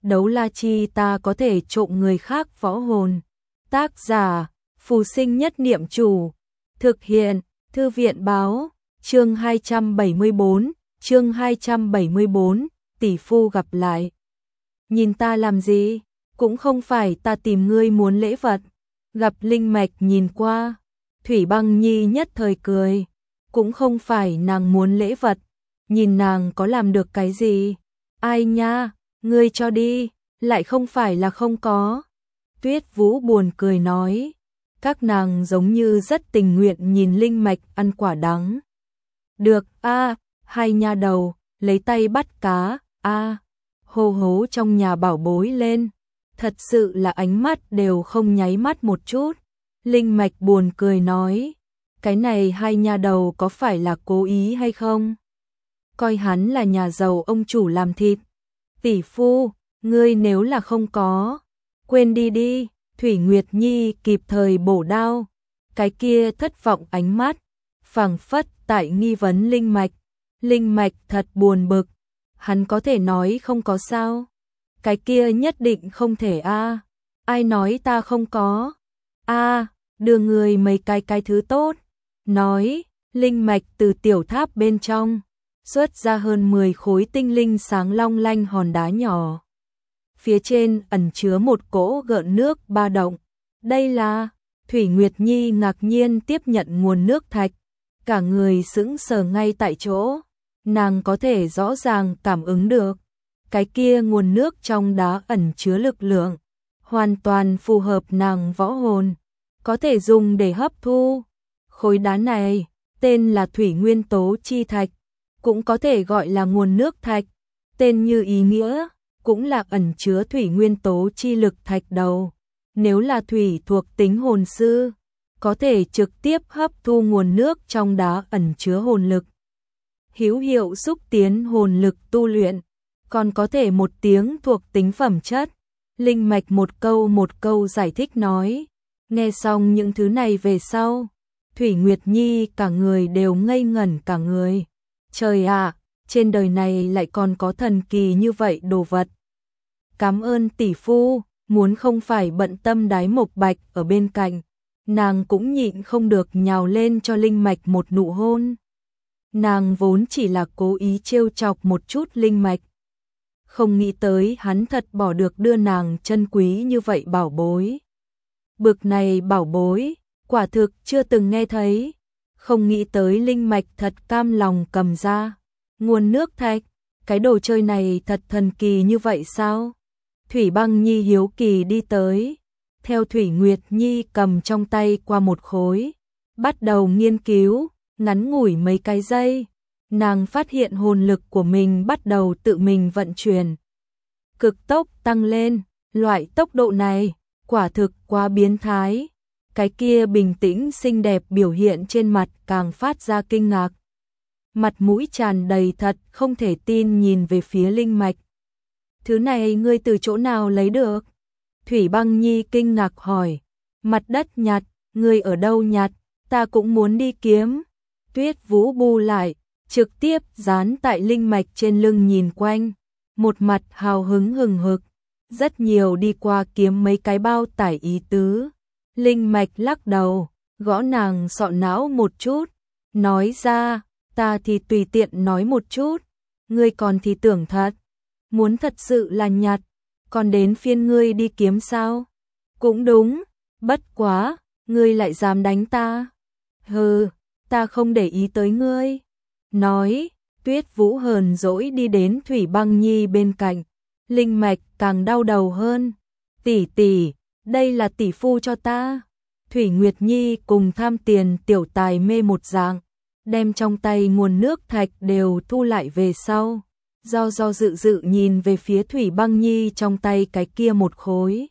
Đấu la chi ta có thể trộm người khác võ hồn. Tác giả, Phù Sinh Nhất Niệm Chủ. Thực hiện, Thư viện báo, chương 274, chương 274, tỷ phu gặp lại. Nhìn ta làm gì? Cũng không phải ta tìm ngươi muốn lễ vật. Gặp Linh Mạch nhìn qua, Thủy Băng Nhi nhất thời cười. Cũng không phải nàng muốn lễ vật, nhìn nàng có làm được cái gì. Ai nha, ngươi cho đi, lại không phải là không có. Tuyết Vũ buồn cười nói, các nàng giống như rất tình nguyện nhìn Linh Mạch ăn quả đắng. Được a, hai nha đầu, lấy tay bắt cá, a, hô hố trong nhà bảo bối lên. Thật sự là ánh mắt đều không nháy mắt một chút. Linh Mạch buồn cười nói, cái này hai nha đầu có phải là cố ý hay không? Coi hắn là nhà giàu ông chủ làm thịt. Tỷ phu, ngươi nếu là không có, quên đi đi. Thủy Nguyệt Nhi kịp thời bổ đao, cái kia thất vọng ánh mắt, phảng phất tại nghi vấn Linh Mạch. Linh Mạch thật buồn bực, hắn có thể nói không có sao? Cái kia nhất định không thể a. Ai nói ta không có? A, đưa người mấy cái thứ tốt. Nói, Linh Mạch từ tiểu tháp bên trong xuất ra hơn 10 khối tinh linh sáng long lanh hòn đá nhỏ. Phía trên ẩn chứa một cỗ gợn nước ba động. Đây là... Thủy Nguyệt Nhi ngạc nhiên tiếp nhận nguồn nước thạch, cả người sững sờ ngay tại chỗ. Nàng có thể rõ ràng cảm ứng được, cái kia nguồn nước trong đá ẩn chứa lực lượng, hoàn toàn phù hợp nàng võ hồn, có thể dùng để hấp thu. Khối đá này, tên là Thủy Nguyên Tố Chi Thạch, cũng có thể gọi là nguồn nước thạch, tên như ý nghĩa, cũng là ẩn chứa thủy nguyên tố chi lực thạch đầu. Nếu là thủy thuộc tính hồn sư, có thể trực tiếp hấp thu nguồn nước trong đá ẩn chứa hồn lực, hữu hiệu xúc tiến hồn lực tu luyện, còn có thể một tiếng thuộc tính phẩm chất. Linh Mạch một câu giải thích nói. Nghe xong những thứ này về sau, Thủy Nguyệt Nhi cả người đều ngây ngẩn cả người. Trời ạ, trên đời này lại còn có thần kỳ như vậy đồ vật. Cảm ơn tỷ phu, muốn không phải bận tâm Đái Mộc Bạch ở bên cạnh, nàng cũng nhịn không được nhào lên cho Linh Mạch một nụ hôn. Nàng vốn chỉ là cố ý trêu chọc một chút Linh Mạch, không nghĩ tới hắn thật bỏ được đưa nàng chân quý như vậy bảo bối. Bực này bảo bối, quả thực chưa từng nghe thấy. Không nghĩ tới Linh Mạch thật cam lòng cầm ra. Nguồn nước thạch, cái đồ chơi này thật thần kỳ như vậy sao? Thủy Băng Nhi hiếu kỳ đi tới, theo Thủy Nguyệt Nhi cầm trong tay qua một khối, bắt đầu nghiên cứu. Ngắn ngủi mấy cái giây, nàng phát hiện hồn lực của mình bắt đầu tự mình vận chuyển, cực tốc tăng lên. Loại tốc độ này quả thực quá biến thái. Cái kia bình tĩnh xinh đẹp biểu hiện trên mặt càng phát ra kinh ngạc, mặt mũi tràn đầy thật không thể tin nhìn về phía Linh Mạch. Thứ này ngươi từ chỗ nào lấy được? Thủy Băng Nhi kinh ngạc hỏi. Mặt đất nhặt, ngươi ở đâu nhặt? Ta cũng muốn đi kiếm. Tuyết Vũ bu lại, trực tiếp dán tại Linh Mạch trên lưng nhìn quanh, một mặt hào hứng hừng hực, rất nhiều đi qua kiếm mấy cái bao tải ý tứ. Linh Mạch lắc đầu, gõ nàng sọ não một chút, nói ra, ta thì tùy tiện nói một chút, ngươi còn thì tưởng thật, muốn thật sự là nhặt, còn đến phiên ngươi đi kiếm sao? Cũng đúng, bất quá, ngươi lại dám đánh ta. Hừ, ta không để ý tới ngươi. Nói, Tuyết Vũ hờn dỗi đi đến Thủy Băng Nhi bên cạnh. Linh Mạch càng đau đầu hơn. Tỷ tỷ, đây là tỷ phu cho ta. Thủy Nguyệt Nhi cùng tham tiền tiểu tài mê một dạng, đem trong tay nguồn nước thạch đều thu lại về sau. Do dự nhìn về phía Thủy Băng Nhi trong tay cái kia một khối.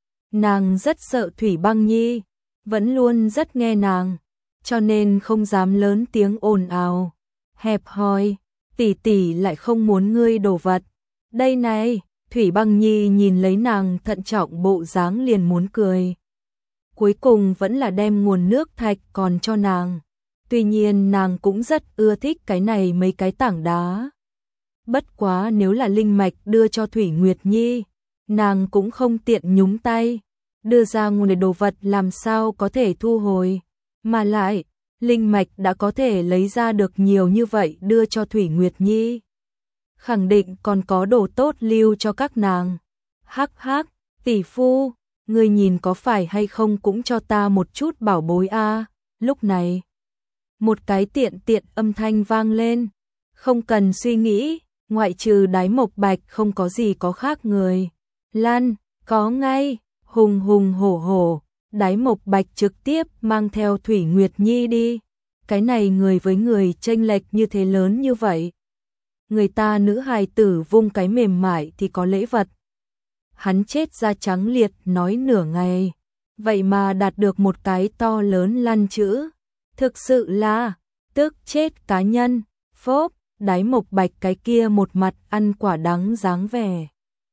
Nàng rất sợ Thủy Băng Nhi, vẫn luôn rất nghe nàng, cho nên không dám lớn tiếng ồn ào. Hẹp hòi, tỷ tỷ lại không muốn ngươi đồ vật. Đây này, Thủy Băng Nhi nhìn lấy nàng thận trọng bộ dáng liền muốn cười. Cuối cùng vẫn là đem nguồn nước thạch còn cho nàng. Tuy nhiên nàng cũng rất ưa thích cái này mấy cái tảng đá. Bất quá nếu là Linh Mạch đưa cho Thủy Nguyệt Nhi, nàng cũng không tiện nhúng tay, đưa ra nguồn đồ vật làm sao có thể thu hồi, mà lại, linh mạch đã có thể lấy ra được nhiều như vậy đưa cho Thủy Nguyệt Nhi. Khẳng định còn có đồ tốt lưu cho các nàng. Hắc hắc, tỷ phu, ngươi nhìn có phải hay không cũng cho ta một chút bảo bối a. Lúc này, một cái tiện tiện âm thanh vang lên, không cần suy nghĩ, ngoại trừ Đái Mộc Bạch không có gì có khác người. Lan, có ngay, hùng hùng hổ hổ, Đái Mộc Bạch trực tiếp mang theo Thủy Nguyệt Nhi đi. Cái này người với người chênh lệch như thế lớn như vậy. Người ta nữ hài tử vung cái mềm mại thì có lễ vật. Hắn chết da trắng liệt nói nửa ngày, vậy mà đạt được một cái to lớn lăn chữ. Thực sự là, tức chết cá nhân, phốp, Đái Mộc Bạch cái kia một mặt ăn quả đắng dáng vẻ.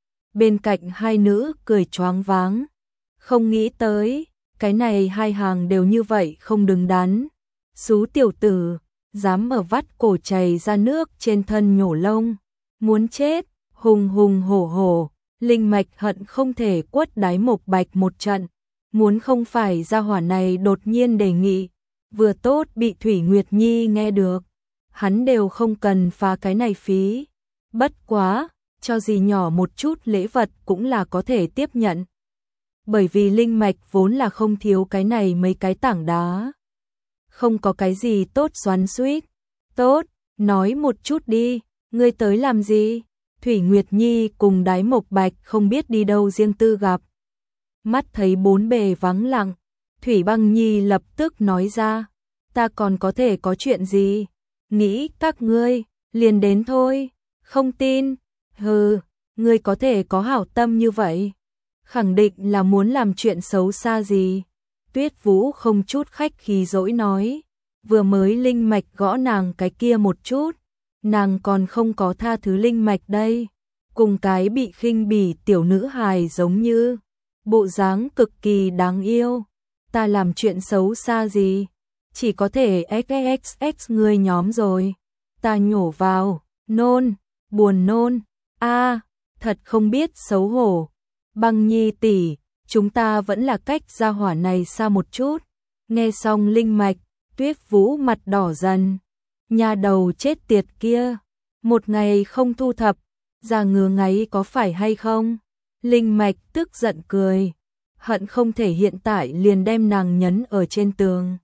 Bên cạnh hai nữ cười choáng váng, không nghĩ tới, cái này hai hàng đều như vậy không đứng đắn. Xú tiểu tử, dám ở vắt cổ chảy ra nước trên thân nhổ lông, muốn chết, hùng hùng hổ hổ, linh mạch hận không thể quất Đái Mộc Bạch một trận, muốn không phải gia hỏa này đột nhiên đề nghị, vừa tốt bị Thủy Nguyệt Nhi nghe được, hắn đều không cần phá cái này phí, bất quá, cho gì nhỏ một chút lễ vật cũng là có thể tiếp nhận. Bởi vì linh mạch vốn là không thiếu cái này mấy cái tảng đá. Không có cái gì tốt xoắn xuýt. Tốt, nói một chút đi, ngươi tới làm gì? Thủy Nguyệt Nhi cùng Đái Mộc Bạch không biết đi đâu riêng tư gặp. Mắt thấy bốn bề vắng lặng, Thủy Băng Nhi lập tức nói ra, ta còn có thể có chuyện gì? Nghĩ các ngươi, liền đến thôi, không tin, hừ, ngươi có thể có hảo tâm như vậy. Khẳng định là muốn làm chuyện xấu xa gì. Tuyết Vũ không chút khách khí dỗi nói, vừa mới linh mạch gõ nàng cái kia một chút, nàng còn không có tha thứ linh mạch đây, cùng cái bị khinh bỉ tiểu nữ hài giống như, bộ dáng cực kỳ đáng yêu, ta làm chuyện xấu xa gì, chỉ có thể xxx người nhóm rồi, ta nhổ vào, nôn, buồn nôn, a, thật không biết xấu hổ, Băng Nhi tỷ, chúng ta vẫn là cách gia hỏa này xa một chút. Nghe xong linh mạch, Tuyết Vũ mặt đỏ dần. Nhà đầu chết tiệt kia, một ngày không thu thập, ra ngứa ngáy có phải hay không? Linh mạch tức giận cười, hận không thể hiện tại liền đem nàng nhấn ở trên tường.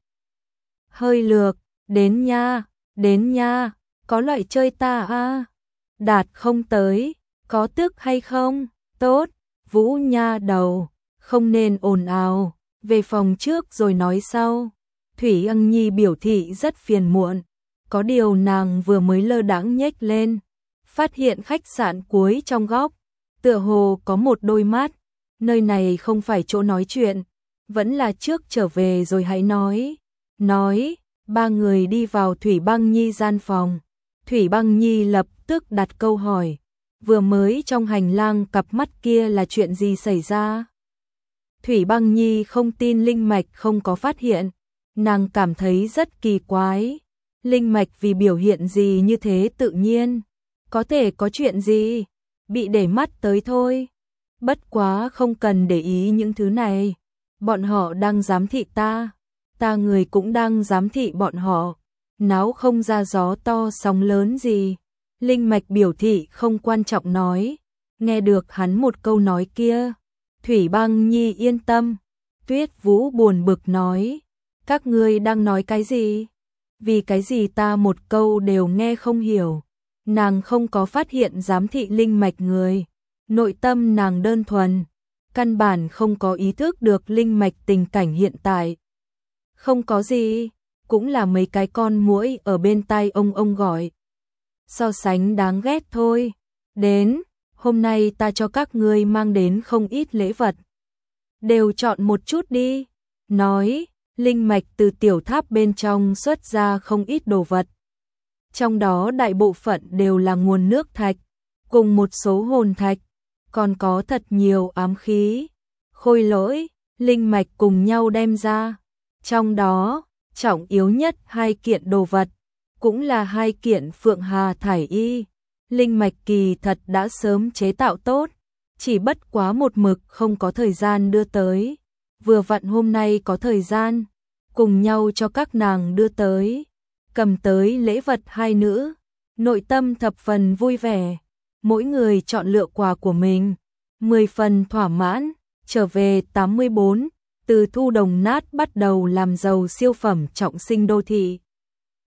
Hơi lược, đến nha, có loại chơi ta a. Đạt không tới, có tức hay không? Tốt, Vũ nha đầu. Không nên ồn ào, về phòng trước rồi nói sau. Thủy Ân Nhi biểu thị rất phiền muộn, có điều nàng vừa mới lơ đãng nhếch lên, phát hiện khách sạn cuối trong góc, tựa hồ có một đôi mắt, nơi này không phải chỗ nói chuyện, vẫn là trước trở về rồi hãy nói. Nói, ba người đi vào Thủy Băng Nhi gian phòng, Thủy Băng Nhi lập tức đặt câu hỏi, vừa mới trong hành lang cặp mắt kia là chuyện gì xảy ra? Thủy Băng Nhi không tin linh mạch không có phát hiện, nàng cảm thấy rất kỳ quái. Linh mạch vì biểu hiện gì như thế tự nhiên, có thể có chuyện gì, bị để mắt tới thôi. Bất quá không cần để ý những thứ này, bọn họ đang giám thị ta người cũng đang giám thị bọn họ, náo không ra gió to sóng lớn gì. Linh mạch biểu thị không quan trọng nói, nghe được hắn một câu nói kia. Thủy Băng Nhi yên tâm, Tuyết Vũ buồn bực nói, các ngươi đang nói cái gì? Vì cái gì ta một câu đều nghe không hiểu. Nàng không có phát hiện giám thị linh mạch người, nội tâm nàng đơn thuần, căn bản không có ý thức được linh mạch tình cảnh hiện tại. Không có gì, cũng là mấy cái con muỗi ở bên tai ông gọi. So sánh đáng ghét thôi, đến. Hôm nay ta cho các ngươi mang đến không ít lễ vật. Đều chọn một chút đi. Nói, linh mạch từ tiểu tháp bên trong xuất ra không ít đồ vật. Trong đó đại bộ phận đều là nguồn nước thạch, cùng một số hồn thạch, còn có thật nhiều ám khí, khôi lỗi, linh mạch cùng nhau đem ra. Trong đó, trọng yếu nhất 2 kiện đồ vật, cũng là 2 kiện Phượng Hà thải y. Linh mạch kỳ thật đã sớm chế tạo tốt, chỉ bất quá một mực không có thời gian đưa tới. Vừa vặn hôm nay có thời gian, cùng nhau cho các nàng đưa tới. Cầm tới lễ vật hai nữ, nội tâm thập phần vui vẻ. Mỗi người chọn lựa quà của mình, 10 phần thỏa mãn. Trở về 84, từ thu đồng nát bắt đầu làm giàu siêu phẩm trọng sinh đô thị.